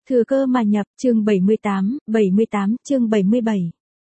Thừa cơ mà nhập, chương 78, chương 77.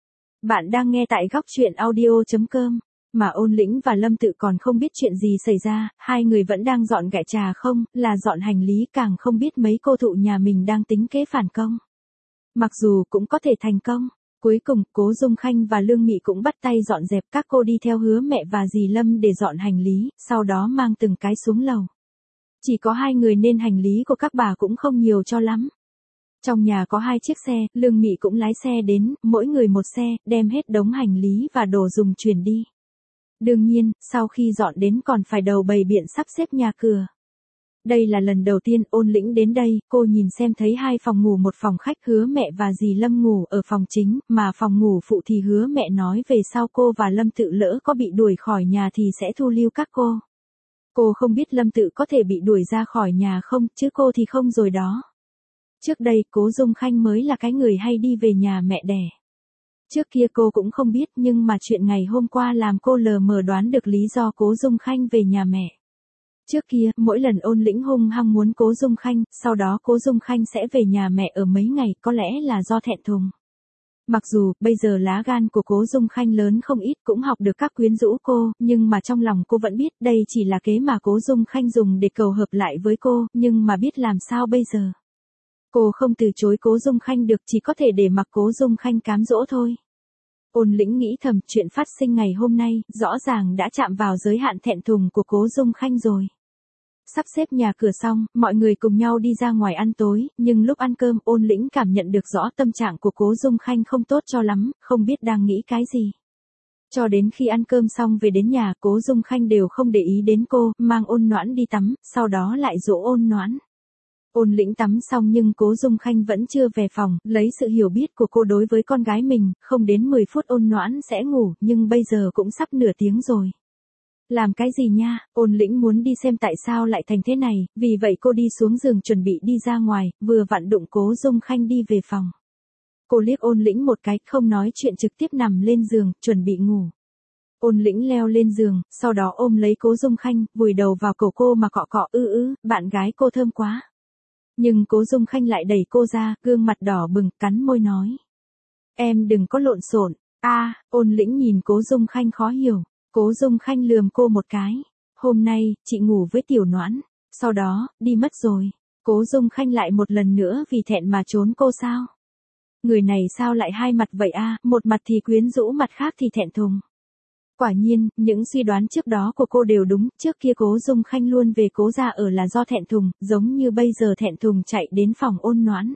Bạn đang nghe tại góc truyện audio.com, mà Ôn Lĩnh và Lâm Tự còn không biết chuyện gì xảy ra, hai người vẫn đang dọn gại trà không, là dọn hành lý, càng không biết mấy cô thụ nhà mình đang tính kế phản công. Mặc dù cũng có thể thành công, cuối cùng Cố Dung Khanh và Lương Mị cũng bắt tay dọn dẹp, các cô đi theo Hứa Mẹ và dì Lâm để dọn hành lý, sau đó mang từng cái xuống lầu. Chỉ có hai người nên hành lý của các bà cũng không nhiều cho lắm. Trong nhà có 2 chiếc xe, Lương Mị cũng lái xe đến, mỗi người một xe, đem hết đống hành lý và đồ dùng chuyển đi. Đương nhiên, sau khi dọn đến còn phải đầu bày biện sắp xếp nhà cửa. Đây là lần đầu tiên Ôn Lĩnh đến đây, cô nhìn xem thấy 2 phòng ngủ, một phòng khách, Hứa Mẹ và dì Lâm ngủ ở phòng chính, mà phòng ngủ phụ thì Hứa Mẹ nói về sau cô và Lâm Tự lỡ có bị đuổi khỏi nhà thì sẽ thu lưu các cô. Cô không biết Lâm Tự có thể bị đuổi ra khỏi nhà không, chứ cô thì không rồi đó. Trước đây Cố Dung Khanh mới là cái người hay đi về nhà mẹ đẻ. Trước kia cô cũng không biết, nhưng mà chuyện ngày hôm qua làm cô lờ mờ đoán được lý do Cố Dung Khanh về nhà mẹ. Trước kia, mỗi lần Ôn Lĩnh hung hăng muốn Cố Dung Khanh, sau đó Cố Dung Khanh sẽ về nhà mẹ ở mấy ngày, có lẽ là do thẹn thùng. Mặc dù, bây giờ lá gan của Cố Dung Khanh lớn không ít, cũng học được các quyến rũ cô, nhưng mà trong lòng cô vẫn biết đây chỉ là kế mà Cố Dung Khanh dùng để cầu hợp lại với cô, nhưng mà biết làm sao bây giờ. Cô không từ chối Cố Dung Khanh được, chỉ có thể để mặc Cố Dung Khanh cám dỗ thôi. Ôn Lĩnh nghĩ thầm, chuyện phát sinh ngày hôm nay, rõ ràng đã chạm vào giới hạn thẹn thùng của Cố Dung Khanh rồi. Sắp xếp nhà cửa xong, mọi người cùng nhau đi ra ngoài ăn tối, nhưng lúc ăn cơm Ôn Lĩnh cảm nhận được rõ tâm trạng của Cố Dung Khanh không tốt cho lắm, không biết đang nghĩ cái gì. Cho đến khi ăn cơm xong về đến nhà, Cố Dung Khanh đều không để ý đến cô, mang Ôn Noãn đi tắm, sau đó lại dỗ Ôn Noãn. Ôn Lĩnh tắm xong nhưng Cố Dung Khanh vẫn chưa về phòng, lấy sự hiểu biết của cô đối với con gái mình, không đến 10 phút Ôn Noãn sẽ ngủ, nhưng bây giờ cũng sắp nửa tiếng rồi. Làm cái gì nha, Ôn Lĩnh muốn đi xem tại sao lại thành thế này, vì vậy cô đi xuống giường chuẩn bị đi ra ngoài, vừa vặn đụng Cố Dung Khanh đi về phòng. Cô liếc Ôn Lĩnh một cái, không nói chuyện trực tiếp nằm lên giường, chuẩn bị ngủ. Ôn Lĩnh leo lên giường, sau đó ôm lấy Cố Dung Khanh, vùi đầu vào cổ cô mà cọ cọ, bạn gái cô thơm quá. Nhưng Cố Dung Khanh lại đẩy cô ra, gương mặt đỏ bừng, cắn môi nói. Em đừng có lộn xộn. Ôn Lĩnh nhìn Cố Dung Khanh khó hiểu. Cố Dung Khanh lườm cô một cái. Hôm nay, chị ngủ với Tiểu Noãn, sau đó, đi mất rồi. Cố Dung Khanh lại một lần nữa vì thẹn mà trốn cô sao? Người này sao lại hai mặt vậy một mặt thì quyến rũ, mặt khác thì thẹn thùng. Quả nhiên, những suy đoán trước đó của cô đều đúng, trước kia Cố Dung Khanh luôn về Cố gia ở là do thẹn thùng, giống như bây giờ thẹn thùng chạy đến phòng Ôn Noãn.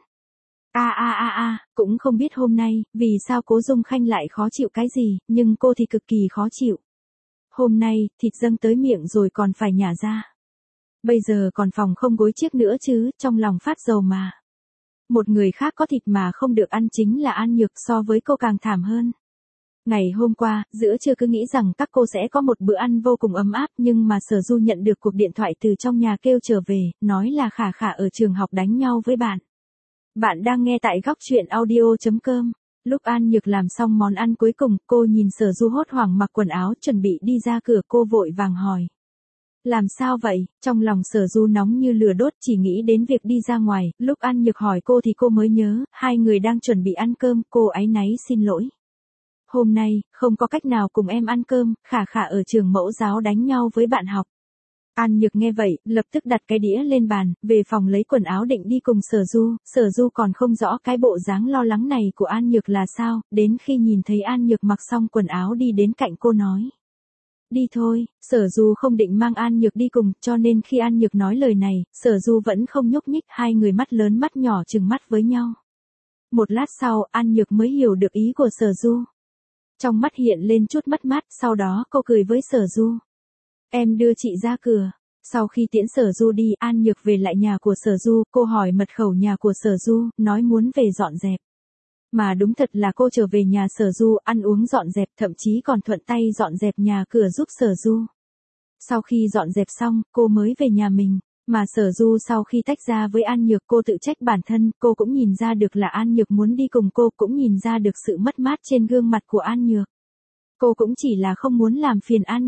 Cũng không biết hôm nay, vì sao Cố Dung Khanh lại khó chịu cái gì, nhưng cô thì cực kỳ khó chịu. Hôm nay, thịt dâng tới miệng rồi còn phải nhả ra. Bây giờ còn phòng không gối chiếc nữa chứ, trong lòng phát dầu mà. Một người khác có thịt mà không được ăn chính là An Nhược, so với cô càng thảm hơn. Ngày hôm qua, giữa trưa cứ nghĩ rằng các cô sẽ có một bữa ăn vô cùng ấm áp, nhưng mà Sở Du nhận được cuộc điện thoại từ trong nhà kêu trở về, nói là Khả Khả ở trường học đánh nhau với bạn. Bạn đang nghe tại góc truyện audio.com. Lúc An Nhược làm xong món ăn cuối cùng, cô nhìn Sở Du hốt hoảng mặc quần áo chuẩn bị đi ra cửa, cô vội vàng hỏi. Làm sao vậy? Trong lòng Sở Du nóng như lửa đốt, chỉ nghĩ đến việc đi ra ngoài, lúc An Nhược hỏi cô thì cô mới nhớ, hai người đang chuẩn bị ăn cơm, cô áy náy xin lỗi. Hôm nay, không có cách nào cùng em ăn cơm, Khả Khả ở trường mẫu giáo đánh nhau với bạn học. An Nhược nghe vậy, lập tức đặt cái đĩa lên bàn, về phòng lấy quần áo định đi cùng Sở Du còn không rõ cái bộ dáng lo lắng này của An Nhược là sao, đến khi nhìn thấy An Nhược mặc xong quần áo đi đến cạnh cô nói. Đi thôi, Sở Du không định mang An Nhược đi cùng, cho nên khi An Nhược nói lời này, Sở Du vẫn không nhúc nhích, hai người mắt lớn mắt nhỏ trừng mắt với nhau. Một lát sau, An Nhược mới hiểu được ý của Sở Du. Trong mắt hiện lên chút mất mát, sau đó cô cười với Sở Du. Em đưa chị ra cửa. Sau khi tiễn Sở Du đi, An Nhược về lại nhà của Sở Du, cô hỏi mật khẩu nhà của Sở Du, nói muốn về dọn dẹp. Mà đúng thật là cô trở về nhà Sở Du, ăn uống dọn dẹp, thậm chí còn thuận tay dọn dẹp nhà cửa giúp Sở Du. Sau khi dọn dẹp xong, cô mới về nhà mình. Mà Sở Du sau khi tách ra với An Nhược, cô tự trách bản thân, cô cũng nhìn ra được là An Nhược muốn đi cùng cô, cũng nhìn ra được sự mất mát trên gương mặt của An Nhược. Cô cũng chỉ là không muốn làm phiền An Nhược.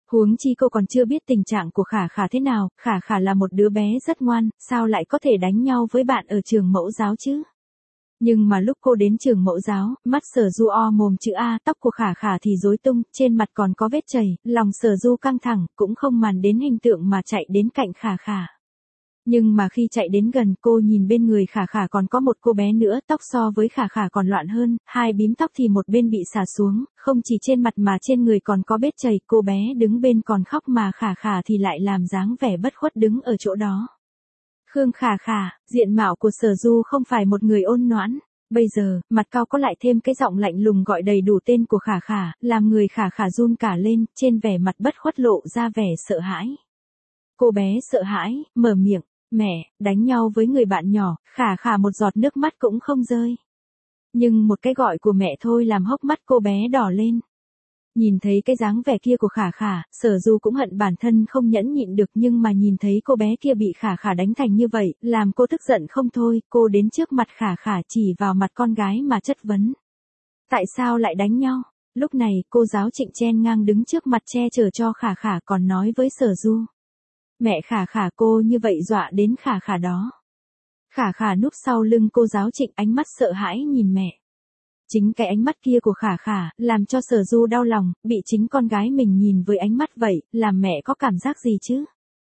Huống chi cô còn chưa biết tình trạng của Khả Khả thế nào, Khả Khả là một đứa bé rất ngoan, sao lại có thể đánh nhau với bạn ở trường mẫu giáo chứ? Nhưng mà lúc cô đến trường mẫu giáo, mắt Sở Du o mồm chữ A, tóc của Khả Khả thì rối tung, trên mặt còn có vết chảy, lòng Sở Du căng thẳng, cũng không màng đến hình tượng mà chạy đến cạnh Khả Khả. Nhưng mà khi chạy đến gần, cô nhìn bên người Khả Khả còn có một cô bé nữa, tóc so với Khả Khả còn loạn hơn, hai bím tóc thì một bên bị xả xuống, không chỉ trên mặt mà trên người còn có vết chảy, cô bé đứng bên còn khóc mà Khả Khả thì lại làm dáng vẻ bất khuất đứng ở chỗ đó. Khương Khả Khả, diện mạo của Sở Du không phải một người ôn nhoãn. Bây giờ, mặt cao có lại thêm cái giọng lạnh lùng gọi đầy đủ tên của Khả Khả, làm người Khả Khả run cả lên, trên vẻ mặt bất khuất lộ ra vẻ sợ hãi. Cô bé sợ hãi, mở miệng, mẹ, đánh nhau với người bạn nhỏ, Khả Khả một giọt nước mắt cũng không rơi. Nhưng một cái gọi của mẹ thôi làm hốc mắt cô bé đỏ lên. Nhìn thấy cái dáng vẻ kia của Khả Khả, Sở Du cũng hận bản thân không nhẫn nhịn được, nhưng mà nhìn thấy cô bé kia bị Khả Khả đánh thành như vậy, làm cô tức giận không thôi, cô đến trước mặt Khả Khả chỉ vào mặt con gái mà chất vấn. Tại sao lại đánh nhau? Lúc này, cô giáo Trịnh chen ngang đứng trước mặt che chở cho Khả Khả còn nói với Sở Du. Mẹ Khả Khả, cô như vậy dọa đến Khả Khả đó. Khả Khả núp sau lưng cô giáo Trịnh, ánh mắt sợ hãi nhìn mẹ. Chính cái ánh mắt kia của Khả Khả, làm cho Sở Du đau lòng, bị chính con gái mình nhìn với ánh mắt vậy, làm mẹ có cảm giác gì chứ?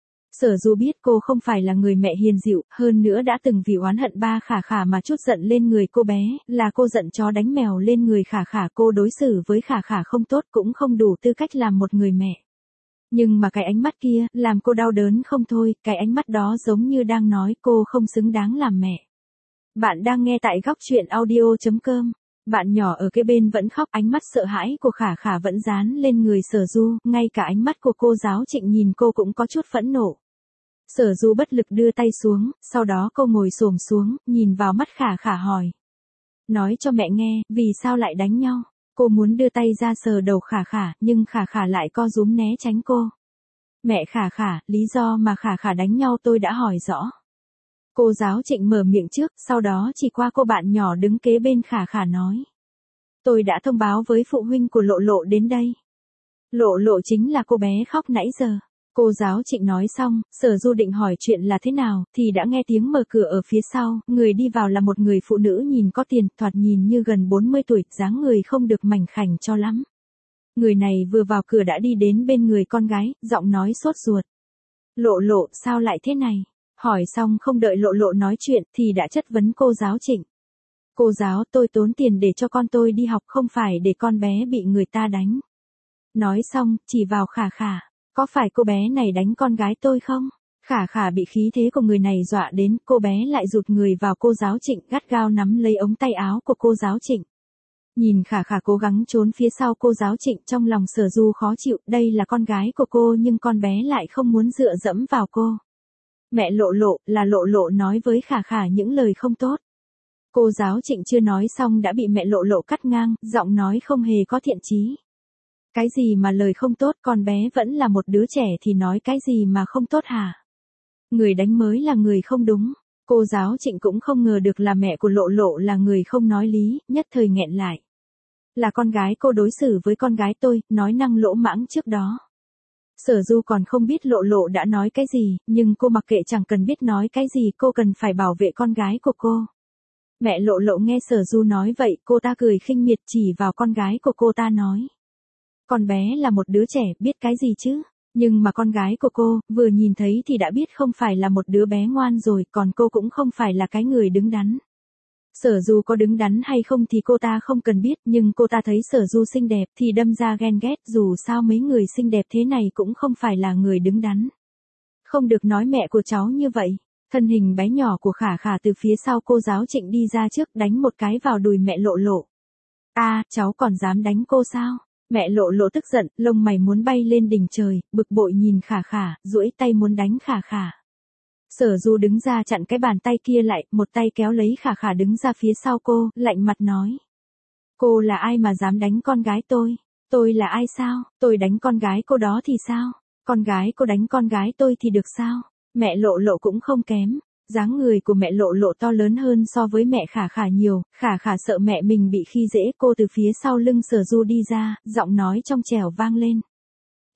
Sở Du biết cô không phải là người mẹ hiền dịu, hơn nữa đã từng vì oán hận ba Khả Khả mà trút giận lên người cô bé, là cô giận chó đánh mèo lên người Khả Khả, cô đối xử với Khả Khả không tốt cũng không đủ tư cách làm một người mẹ. Nhưng mà cái ánh mắt kia, làm cô đau đớn không thôi, cái ánh mắt đó giống như đang nói cô không xứng đáng làm mẹ. Bạn đang nghe tại góc truyện audio.com. Bạn nhỏ ở kế bên vẫn khóc, ánh mắt sợ hãi của Khả Khả vẫn dán lên người Sở Du, ngay cả ánh mắt của cô giáo Trịnh nhìn cô cũng có chút phẫn nộ. Sở Du bất lực đưa tay xuống, sau đó cô ngồi xổm xuống, nhìn vào mắt Khả Khả hỏi. Nói cho mẹ nghe, vì sao lại đánh nhau? Cô muốn đưa tay ra sờ đầu Khả Khả, nhưng Khả Khả lại co rúm né tránh cô. Mẹ Khả Khả, lý do mà Khả Khả đánh nhau tôi đã hỏi rõ. Cô giáo Trịnh mở miệng trước, sau đó chỉ qua cô bạn nhỏ đứng kế bên Khả Khả nói. Tôi đã thông báo với phụ huynh của Lộ Lộ đến đây. Lộ Lộ chính là cô bé khóc nãy giờ. Cô giáo Trịnh nói xong, Sở Du định hỏi chuyện là thế nào, thì đã nghe tiếng mở cửa ở phía sau, người đi vào là một người phụ nữ nhìn có tiền, thoạt nhìn như gần 40 tuổi, dáng người không được mảnh khảnh cho lắm. Người này vừa vào cửa đã đi đến bên người con gái, giọng nói sốt ruột. Lộ Lộ, sao lại thế này? Hỏi xong không đợi Lộ Lộ nói chuyện thì đã chất vấn cô giáo Trịnh. Cô giáo, tôi tốn tiền để cho con tôi đi học không phải để con bé bị người ta đánh. Nói xong, chỉ vào Khả Khả. Có phải cô bé này đánh con gái tôi không? Khả Khả bị khí thế của người này dọa đến, cô bé lại rụt người vào cô giáo Trịnh, gắt gao nắm lấy ống tay áo của cô giáo Trịnh. Nhìn Khả Khả cố gắng trốn phía sau cô giáo Trịnh, trong lòng Sở Du khó chịu, đây là con gái của cô nhưng con bé lại không muốn dựa dẫm vào cô. Mẹ Lộ Lộ, là Lộ Lộ nói với Khả Khả những lời không tốt. Cô giáo Trịnh chưa nói xong đã bị mẹ Lộ Lộ cắt ngang, giọng nói không hề có thiện chí. Cái gì mà lời không tốt, con bé vẫn là một đứa trẻ thì nói cái gì mà không tốt hả? Người đánh mới là người không đúng. Cô giáo Trịnh cũng không ngờ được là mẹ của Lộ Lộ là người không nói lý, nhất thời nghẹn lại. Là con gái cô đối xử với con gái tôi, nói năng lỗ mãng trước đó. Sở Du còn không biết Lộ Lộ đã nói cái gì, nhưng cô mặc kệ, chẳng cần biết nói cái gì, cô cần phải bảo vệ con gái của cô. Mẹ Lộ Lộ nghe Sở Du nói vậy, cô ta cười khinh miệt chỉ vào con gái của cô ta nói. Con bé là một đứa trẻ, biết cái gì chứ? Nhưng mà con gái của cô, vừa nhìn thấy thì đã biết không phải là một đứa bé ngoan rồi, còn cô cũng không phải là cái người đứng đắn. Sở Du có đứng đắn hay không thì cô ta không cần biết, nhưng cô ta thấy Sở Du xinh đẹp thì đâm ra ghen ghét, dù sao mấy người xinh đẹp thế này cũng không phải là người đứng đắn. Không được nói mẹ của cháu như vậy. Thân hình bé nhỏ của Khả Khả từ phía sau cô giáo Trịnh đi ra trước, đánh một cái vào đùi mẹ Lộ Lộ. Cháu còn dám đánh cô sao? Mẹ Lộ Lộ tức giận, lông mày muốn bay lên đỉnh trời, bực bội nhìn Khả Khả, duỗi tay muốn đánh Khả Khả. Sở Du đứng ra chặn cái bàn tay kia lại, một tay kéo lấy Khả Khả đứng ra phía sau cô, lạnh mặt nói. Cô là ai mà dám đánh con gái tôi? Tôi là ai sao? Tôi đánh con gái cô đó thì sao? Con gái cô đánh con gái tôi thì được sao? Mẹ Lộ Lộ cũng không kém. Dáng người của mẹ Lộ Lộ to lớn hơn so với mẹ Khả Khả nhiều, Khả Khả sợ mẹ mình bị khi dễ, cô từ phía sau lưng Sở Du đi ra, giọng nói trong trẻo vang lên.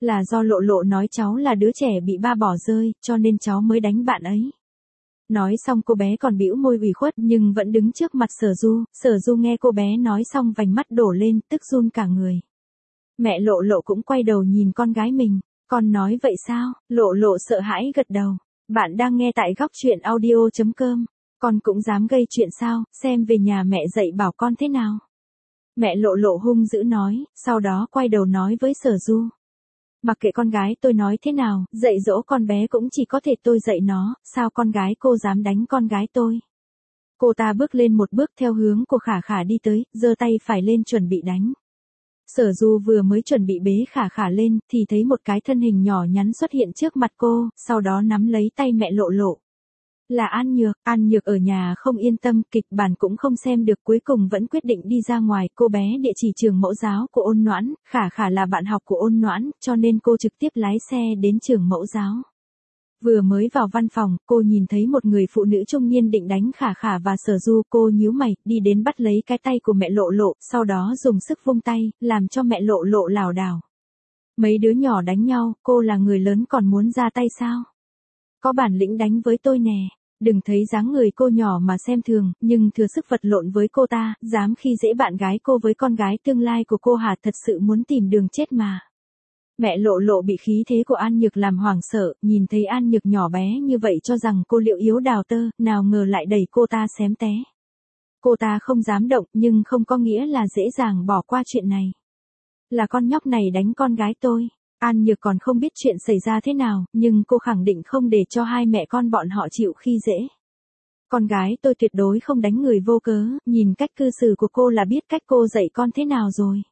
Là do Lộ Lộ nói cháu là đứa trẻ bị ba bỏ rơi, cho nên cháu mới đánh bạn ấy. Nói xong cô bé còn bĩu môi ủy khuất nhưng vẫn đứng trước mặt Sở Du nghe cô bé nói xong vành mắt đổ lên, tức run cả người. Mẹ Lộ Lộ cũng quay đầu nhìn con gái mình, con nói vậy sao? Lộ Lộ sợ hãi gật đầu. Bạn đang nghe tại góc truyện audio.com. Con cũng dám gây chuyện sao, xem về nhà mẹ dạy bảo con thế nào. Mẹ Lộ Lộ hung dữ nói, sau đó quay đầu nói với Sở Du. Mặc kệ con gái tôi nói thế nào, dạy dỗ con bé cũng chỉ có thể tôi dạy nó, sao con gái cô dám đánh con gái tôi. Cô ta bước lên một bước theo hướng của Khả Khả đi tới, giơ tay phải lên chuẩn bị đánh. Sở Du vừa mới chuẩn bị bế Khả Khả lên, thì thấy một cái thân hình nhỏ nhắn xuất hiện trước mặt cô, sau đó nắm lấy tay mẹ Lộ Lộ. Là An Nhược ở nhà không yên tâm, kịch bản cũng không xem được, cuối cùng vẫn quyết định đi ra ngoài. Cô bé địa chỉ trường mẫu giáo của Ôn Noãn, Khả Khả là bạn học của Ôn Noãn, cho nên cô trực tiếp lái xe đến trường mẫu giáo. Vừa mới vào văn phòng, cô nhìn thấy một người phụ nữ trung niên định đánh Khả Khả và Sở Du, cô nhíu mày, đi đến bắt lấy cái tay của mẹ Lộ Lộ, sau đó dùng sức vung tay, làm cho mẹ Lộ Lộ lảo đảo. Mấy đứa nhỏ đánh nhau, cô là người lớn còn muốn ra tay sao? Có bản lĩnh đánh với tôi nè. Đừng thấy dáng người cô nhỏ mà xem thường, nhưng thừa sức vật lộn với cô ta, dám khi dễ bạn gái cô với con gái tương lai của cô hả, thật sự muốn tìm đường chết mà. Mẹ Lộ Lộ bị khí thế của An Nhược làm hoảng sợ, nhìn thấy An Nhược nhỏ bé như vậy cho rằng cô liệu yếu đào tơ, nào ngờ lại đẩy cô ta xém té. Cô ta không dám động nhưng không có nghĩa là dễ dàng bỏ qua chuyện này. Là con nhóc này đánh con gái tôi. An Nhược còn không biết chuyện xảy ra thế nào, nhưng cô khẳng định không để cho hai mẹ con bọn họ chịu khi dễ. Con gái tôi tuyệt đối không đánh người vô cớ, nhìn cách cư xử của cô là biết cách cô dạy con thế nào rồi.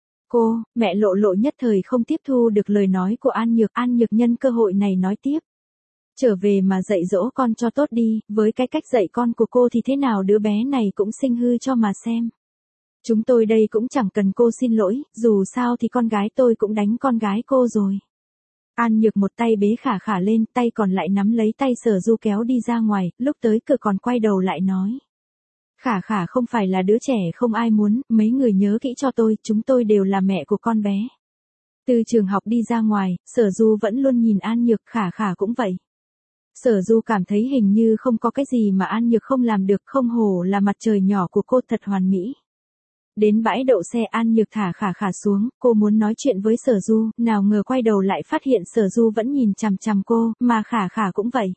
Mẹ Lộ Lộ nhất thời không tiếp thu được lời nói của An Nhược nhân cơ hội này nói tiếp. Trở về mà dạy dỗ con cho tốt đi, với cái cách dạy con của cô thì thế nào đứa bé này cũng sinh hư cho mà xem. Chúng tôi đây cũng chẳng cần cô xin lỗi, dù sao thì con gái tôi cũng đánh con gái cô rồi. An Nhược một tay bế Khả Khả lên, tay còn lại nắm lấy tay Sở Du kéo đi ra ngoài, lúc tới cửa còn quay đầu lại nói. Khả Khả không phải là đứa trẻ không ai muốn, mấy người nhớ kỹ cho tôi, chúng tôi đều là mẹ của con bé. Từ trường học đi ra ngoài, Sở Du vẫn luôn nhìn An Nhược, Khả Khả cũng vậy. Sở Du cảm thấy hình như không có cái gì mà An Nhược không làm được, không hổ là mặt trời nhỏ của cô thật hoàn mỹ. Đến bãi đậu xe An Nhược thả Khả Khả xuống, cô muốn nói chuyện với Sở Du, nào ngờ quay đầu lại phát hiện Sở Du vẫn nhìn chằm chằm cô, mà Khả Khả cũng vậy.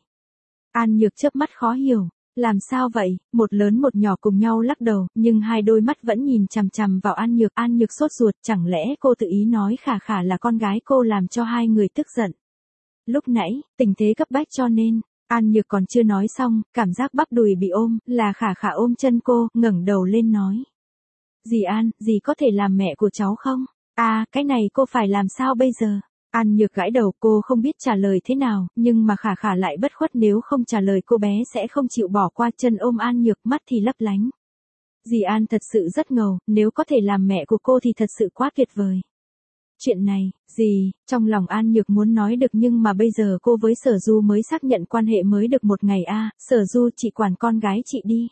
An Nhược chớp mắt khó hiểu, làm sao vậy, một lớn một nhỏ cùng nhau lắc đầu, nhưng hai đôi mắt vẫn nhìn chằm chằm vào An Nhược sốt ruột, chẳng lẽ cô tự ý nói Khả Khả là con gái cô làm cho hai người tức giận. Lúc nãy, tình thế cấp bách cho nên, An Nhược còn chưa nói xong, cảm giác bắp đùi bị ôm, là Khả Khả ôm chân cô, ngẩng đầu lên nói. Dì An, dì có thể làm mẹ của cháu không? À, cái này cô phải làm sao bây giờ? An Nhược gãi đầu, cô không biết trả lời thế nào, nhưng mà Khả Khả lại bất khuất, nếu không trả lời cô bé sẽ không chịu bỏ qua, chân ôm An Nhược, mắt thì lấp lánh. Dì An thật sự rất ngầu, nếu có thể làm mẹ của cô thì thật sự quá tuyệt vời. Chuyện này, dì, trong lòng An Nhược muốn nói được nhưng mà bây giờ cô với Sở Du mới xác nhận quan hệ mới được một ngày Sở Du chị quản con gái chị đi.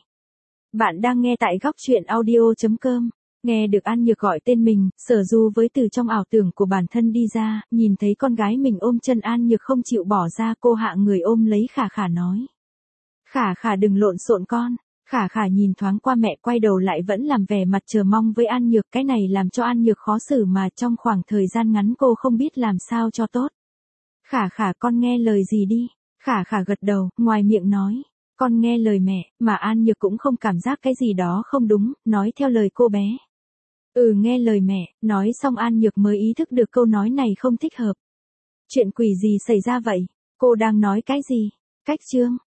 Bạn đang nghe tại góc truyện audio.com. Nghe được An Nhược gọi tên mình, Sở Du với từ trong ảo tưởng của bản thân đi ra, nhìn thấy con gái mình ôm chân An Nhược không chịu bỏ ra, cô hạ người ôm lấy Khả Khả nói. Khả Khả đừng lộn xộn con. Khả Khả nhìn thoáng qua mẹ, quay đầu lại vẫn làm vẻ mặt chờ mong với An Nhược, cái này làm cho An Nhược khó xử mà trong khoảng thời gian ngắn cô không biết làm sao cho tốt. Khả Khả con nghe lời gì đi. Khả Khả gật đầu, ngoài miệng nói. Con nghe lời mẹ, mà An Nhược cũng không cảm giác cái gì đó không đúng, nói theo lời cô bé. Nghe lời mẹ, nói xong An Nhược mới ý thức được câu nói này không thích hợp. Chuyện quỷ gì xảy ra vậy? Cô đang nói cái gì? Cách chương.